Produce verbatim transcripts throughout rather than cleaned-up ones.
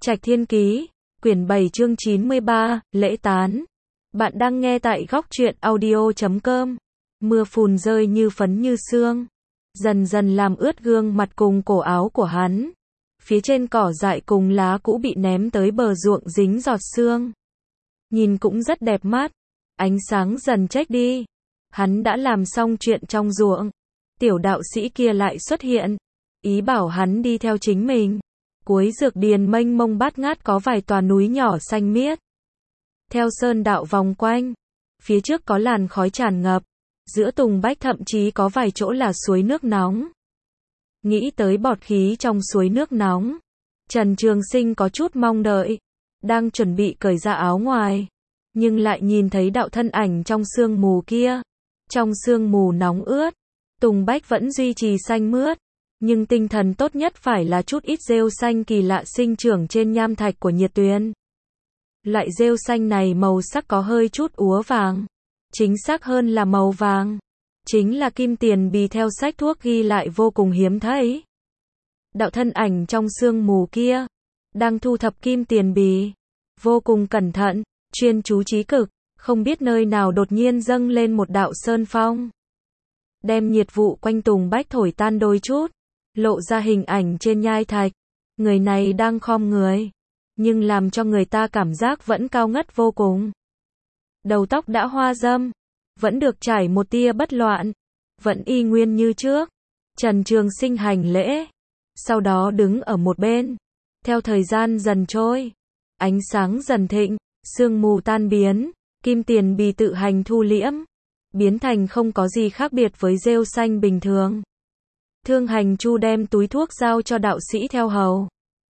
Trạch Thiên Ký, quyển bảy chương chín mươi ba, lễ tán. Bạn đang nghe tại góc truyện audio chấm com. Mưa phùn rơi như phấn như sương, dần dần làm ướt gương mặt cùng cổ áo của hắn. Phía trên cỏ dại cùng lá cũ bị ném tới bờ ruộng dính giọt sương. Nhìn cũng rất đẹp mắt. Ánh sáng dần trách đi. Hắn đã làm xong chuyện trong ruộng. Tiểu đạo sĩ kia lại xuất hiện, ý bảo hắn đi theo chính mình. Cuối dược điền mênh mông bát ngát có vài tòa núi nhỏ xanh miết. Theo sơn đạo vòng quanh, phía trước có làn khói tràn ngập, giữa tùng bách thậm chí có vài chỗ là suối nước nóng. Nghĩ tới bọt khí trong suối nước nóng, Trần Trường Sinh có chút mong đợi, đang chuẩn bị cởi ra áo ngoài, nhưng lại nhìn thấy đạo thân ảnh trong sương mù kia. Trong sương mù nóng ướt, tùng bách vẫn duy trì xanh mướt, nhưng tinh thần tốt nhất phải là chút ít rêu xanh kỳ lạ sinh trưởng trên nham thạch của nhiệt tuyền. Loại rêu xanh này màu sắc có hơi chút úa vàng, chính xác hơn là màu vàng, chính là kim tiền bì theo sách thuốc ghi lại vô cùng hiếm thấy. Đạo thân ảnh trong sương mù kia, đang thu thập kim tiền bì, vô cùng cẩn thận, chuyên chú trí cực, không biết nơi nào đột nhiên dâng lên một đạo sơn phong, đem nhiệt vụ quanh tùng bách thổi tan đôi chút, lộ ra hình ảnh trên nhai thạch. Người này đang khom người, nhưng làm cho người ta cảm giác vẫn cao ngất vô cùng. Đầu tóc đã hoa râm, vẫn được trải một tia bất loạn, vẫn y nguyên như trước. Trần Trường Sinh hành lễ, sau đó đứng ở một bên. Theo thời gian dần trôi, ánh sáng dần thịnh, sương mù tan biến, kim tiền bì tự hành thu liễm, biến thành không có gì khác biệt với rêu xanh bình thường. Thương Hành Chu đem túi thuốc giao cho đạo sĩ theo hầu.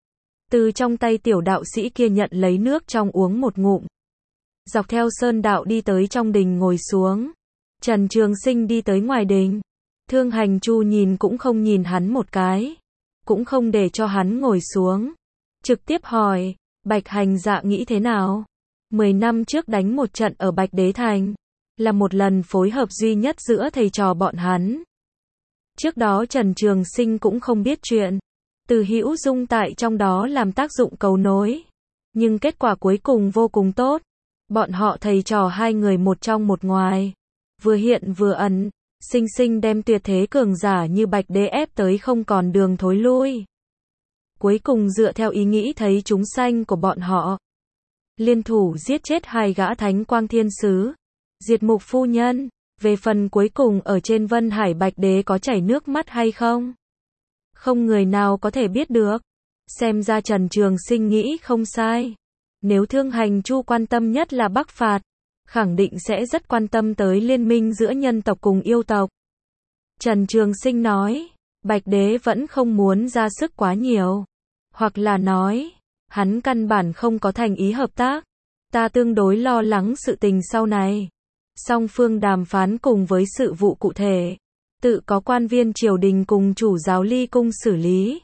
Từ trong tay tiểu đạo sĩ kia nhận lấy nước trong uống một ngụm. Dọc theo sơn đạo đi tới trong đình ngồi xuống. Trần Trường Sinh đi tới ngoài đình. Thương Hành Chu nhìn cũng không nhìn hắn một cái, cũng không để cho hắn ngồi xuống. Trực tiếp hỏi, Bạch Hành Dạ nghĩ thế nào? Mười năm trước đánh một trận ở Bạch Đế Thành, là một lần phối hợp duy nhất giữa thầy trò bọn hắn. Trước đó Trần Trường Sinh cũng không biết chuyện. Từ Hữu Dung tại trong đó làm tác dụng cầu nối. Nhưng kết quả cuối cùng vô cùng tốt. Bọn họ thầy trò hai người một trong một ngoài, vừa hiện vừa ẩn, sinh sinh đem tuyệt thế cường giả như Bạch Đế ép tới không còn đường thối lui. Cuối cùng dựa theo ý nghĩ thấy chúng sanh của bọn họ, liên thủ giết chết hai gã thánh quang thiên sứ, diệt mục phu nhân. Về phần cuối cùng ở trên Vân Hải Bạch Đế có chảy nước mắt hay không, không người nào có thể biết được. Xem ra Trần Trường Sinh nghĩ không sai. Nếu Thương Hành Chu quan tâm nhất là Bắc phạt, khẳng định sẽ rất quan tâm tới liên minh giữa nhân tộc cùng yêu tộc. Trần Trường Sinh nói, Bạch Đế vẫn không muốn ra sức quá nhiều, hoặc là nói, hắn căn bản không có thành ý hợp tác. Ta tương đối lo lắng sự tình sau này. Song phương đàm phán cùng với sự vụ cụ thể, tự có quan viên triều đình cùng chủ giáo ly cung xử lý.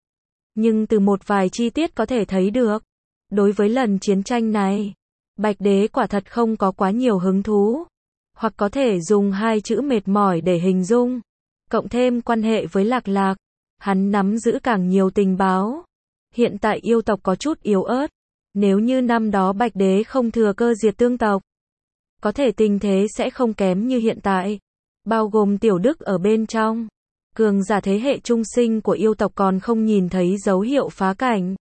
Nhưng từ một vài chi tiết có thể thấy được, đối với lần chiến tranh này, Bạch Đế quả thật không có quá nhiều hứng thú, hoặc có thể dùng hai chữ mệt mỏi để hình dung. Cộng thêm quan hệ với Lạc Lạc, hắn nắm giữ càng nhiều tình báo. Hiện tại yêu tộc có chút yếu ớt, nếu như năm đó Bạch Đế không thừa cơ diệt tương tộc, có thể tình thế sẽ không kém như hiện tại, bao gồm Tiểu Đức ở bên trong. Cường giả thế hệ trung sinh của yêu tộc còn không nhìn thấy dấu hiệu phá cảnh.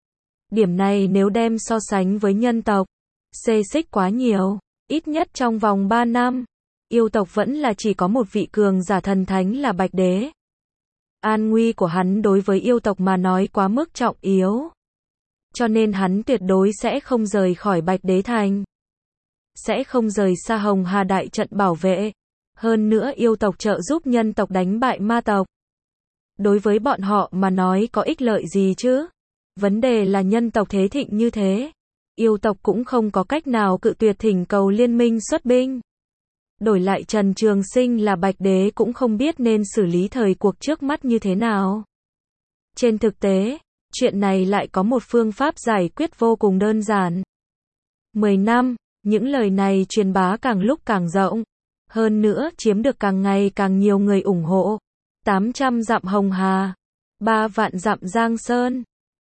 Điểm này nếu đem so sánh với nhân tộc, xê xích quá nhiều. Ít nhất trong vòng ba năm, yêu tộc vẫn là chỉ có một vị cường giả thần thánh là Bạch Đế. An nguy của hắn đối với yêu tộc mà nói quá mức trọng yếu, cho nên hắn tuyệt đối sẽ không rời khỏi Bạch Đế Thành, sẽ không rời xa Hồng Hà đại trận bảo vệ. Hơn nữa yêu tộc trợ giúp nhân tộc đánh bại ma tộc, đối với bọn họ mà nói có ích lợi gì chứ? Vấn đề là nhân tộc thế thịnh như thế, yêu tộc cũng không có cách nào cự tuyệt thỉnh cầu liên minh xuất binh. Đổi lại Trần Trường Sinh là Bạch Đế cũng không biết nên xử lý thời cuộc trước mắt như thế nào. Trên thực tế, chuyện này lại có một phương pháp giải quyết vô cùng đơn giản. Mười năm, những lời này truyền bá càng lúc càng rộng, hơn nữa chiếm được càng ngày càng nhiều người ủng hộ. tám trăm dặm Hồng Hà, ba vạn dặm Giang Sơn,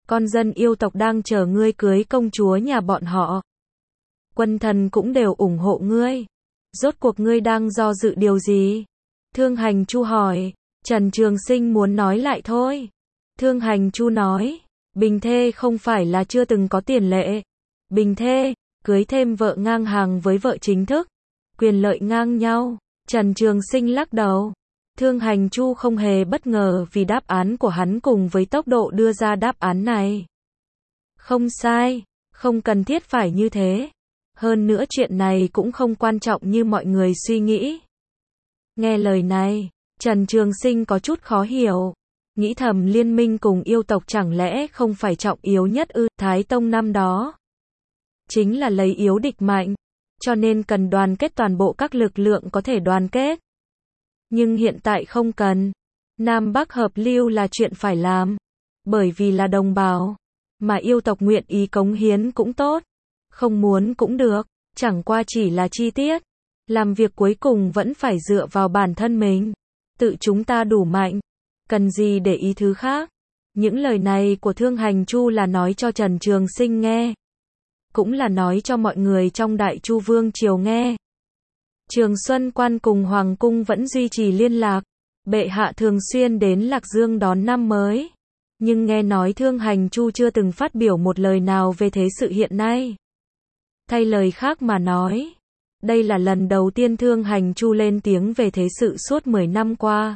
con dân yêu tộc đang chờ ngươi cưới công chúa nhà bọn họ. Quân thần cũng đều ủng hộ ngươi. Rốt cuộc ngươi đang do dự điều gì? Thương Hành Chu hỏi. Trần Trường Sinh muốn nói lại thôi. Thương Hành Chu nói, bình thê không phải là chưa từng có tiền lệ. Bình thê, cưới thêm vợ ngang hàng với vợ chính thức. Quyền lợi ngang nhau. Trần Trường Sinh lắc đầu. Thương Hành Chu không hề bất ngờ vì đáp án của hắn cùng với tốc độ đưa ra đáp án này. Không sai, không cần thiết phải như thế. Hơn nữa chuyện này cũng không quan trọng như mọi người suy nghĩ. Nghe lời này, Trần Trường Sinh có chút khó hiểu. Nghĩ thầm liên minh cùng yêu tộc chẳng lẽ không phải trọng yếu nhất ư? Thái Tông năm đó chính là lấy yếu địch mạnh, cho nên cần đoàn kết toàn bộ các lực lượng có thể đoàn kết. Nhưng hiện tại không cần. Nam Bắc hợp lưu là chuyện phải làm. Bởi vì là đồng bào, mà yêu tộc nguyện ý cống hiến cũng tốt, không muốn cũng được, chẳng qua chỉ là chi tiết. Làm việc cuối cùng vẫn phải dựa vào bản thân mình. Tự chúng ta đủ mạnh, cần gì để ý thứ khác. Những lời này của Thương Hành Chu là nói cho Trần Trường Sinh nghe, cũng là nói cho mọi người trong Đại Chu Vương triều nghe. Trường Xuân Quan cùng Hoàng cung vẫn duy trì liên lạc. Bệ hạ thường xuyên đến Lạc Dương đón năm mới. Nhưng nghe nói Thương Hành Chu chưa từng phát biểu một lời nào về thế sự hiện nay. Thay lời khác mà nói, đây là lần đầu tiên Thương Hành Chu lên tiếng về thế sự suốt mười năm qua.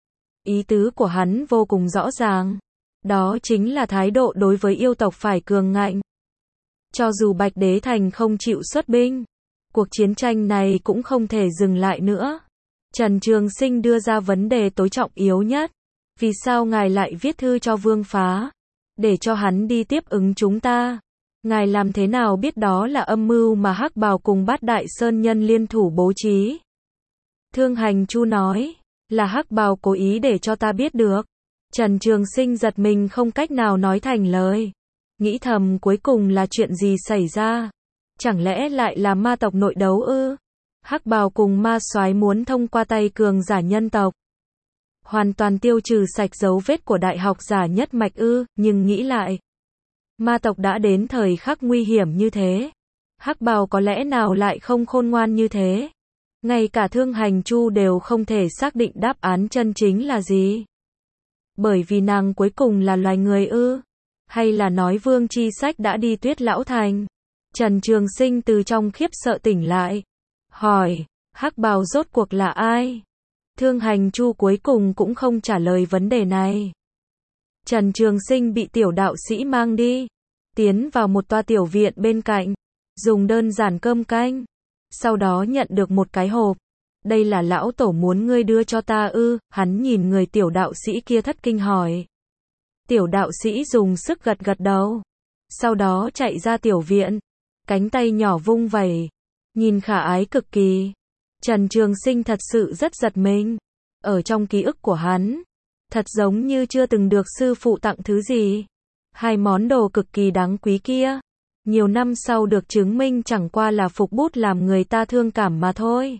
Ý tứ của hắn vô cùng rõ ràng. Đó chính là thái độ đối với yêu tộc phải cường ngạnh. Cho dù Bạch Đế Thành không chịu xuất binh, cuộc chiến tranh này cũng không thể dừng lại nữa. Trần Trường Sinh đưa ra vấn đề tối trọng yếu nhất. Vì sao ngài lại viết thư cho Vương Phá, để cho hắn đi tiếp ứng chúng ta? Ngài làm thế nào biết đó là âm mưu mà Hắc Bào cùng Bát Đại Sơn Nhân liên thủ bố trí? Thương Hành Chu nói, là Hắc Bào cố ý để cho ta biết được. Trần Trường Sinh giật mình không cách nào nói thành lời. Nghĩ thầm cuối cùng là chuyện gì xảy ra? Chẳng lẽ lại là ma tộc nội đấu ư? Hắc Bào cùng ma soái muốn thông qua tay cường giả nhân tộc, hoàn toàn tiêu trừ sạch dấu vết của đại học giả nhất mạch ư? Nhưng nghĩ lại, ma tộc đã đến thời khắc nguy hiểm như thế, Hắc Bào có lẽ nào lại không khôn ngoan như thế? Ngay cả Thương Hành Chu đều không thể xác định đáp án chân chính là gì. Bởi vì nàng cuối cùng là loài người ư? Hay là nói Vương Chi Sách đã đi Tuyết Lão Thành? Trần Trường Sinh từ trong khiếp sợ tỉnh lại, hỏi, Hắc Bào rốt cuộc là ai? Thương Hành Chu cuối cùng cũng không trả lời vấn đề này. Trần Trường Sinh bị tiểu đạo sĩ mang đi, tiến vào một toa tiểu viện bên cạnh, dùng đơn giản cơm canh, sau đó nhận được một cái hộp. Đây là lão tổ muốn ngươi đưa cho ta ư? Hắn nhìn người tiểu đạo sĩ kia thất kinh hỏi. Tiểu đạo sĩ dùng sức gật gật đầu, sau đó chạy ra tiểu viện, cánh tay nhỏ vung vẩy, nhìn khả ái cực kỳ. Trần Trường Sinh thật sự rất giật mình. Ở trong ký ức của hắn, thật giống như chưa từng được sư phụ tặng thứ gì. Hai món đồ cực kỳ đáng quý kia, nhiều năm sau được chứng minh chẳng qua là phục bút làm người ta thương cảm mà thôi.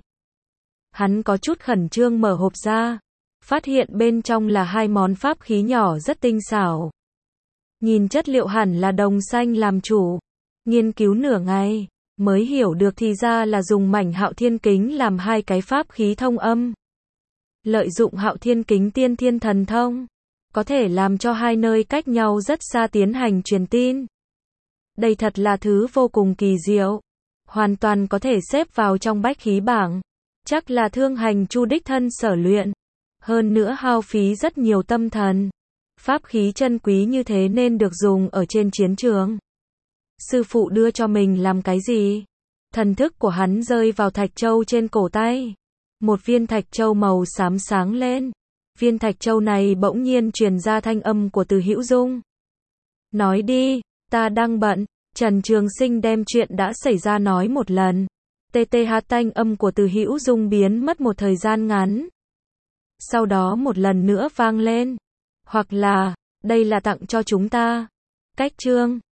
Hắn có chút khẩn trương mở hộp ra, phát hiện bên trong là hai món pháp khí nhỏ rất tinh xảo. Nhìn chất liệu hẳn là đồng xanh làm chủ. Nghiên cứu nửa ngày, mới hiểu được thì ra là dùng mảnh Hạo Thiên Kính làm hai cái pháp khí thông âm. Lợi dụng Hạo Thiên Kính tiên thiên thần thông, có thể làm cho hai nơi cách nhau rất xa tiến hành truyền tin. Đây thật là thứ vô cùng kỳ diệu, hoàn toàn có thể xếp vào trong bách khí bảng. Chắc là Thương Hành Chu đích thân sở luyện, hơn nữa hao phí rất nhiều tâm thần. Pháp khí chân quý như thế nên được dùng ở trên chiến trường. Sư phụ đưa cho mình làm cái gì? Thần thức của hắn rơi vào thạch châu trên cổ tay. Một viên thạch châu màu xám sáng lên. Viên thạch châu này bỗng nhiên truyền ra thanh âm của Từ Hữu Dung. Nói đi, ta đang bận. Trần Trường Sinh đem chuyện đã xảy ra nói một lần. Tê tê hát thanh âm của Từ Hữu Dung biến mất một thời gian ngắn. Sau đó một lần nữa vang lên. Hoặc là, đây là tặng cho chúng ta. Cách chương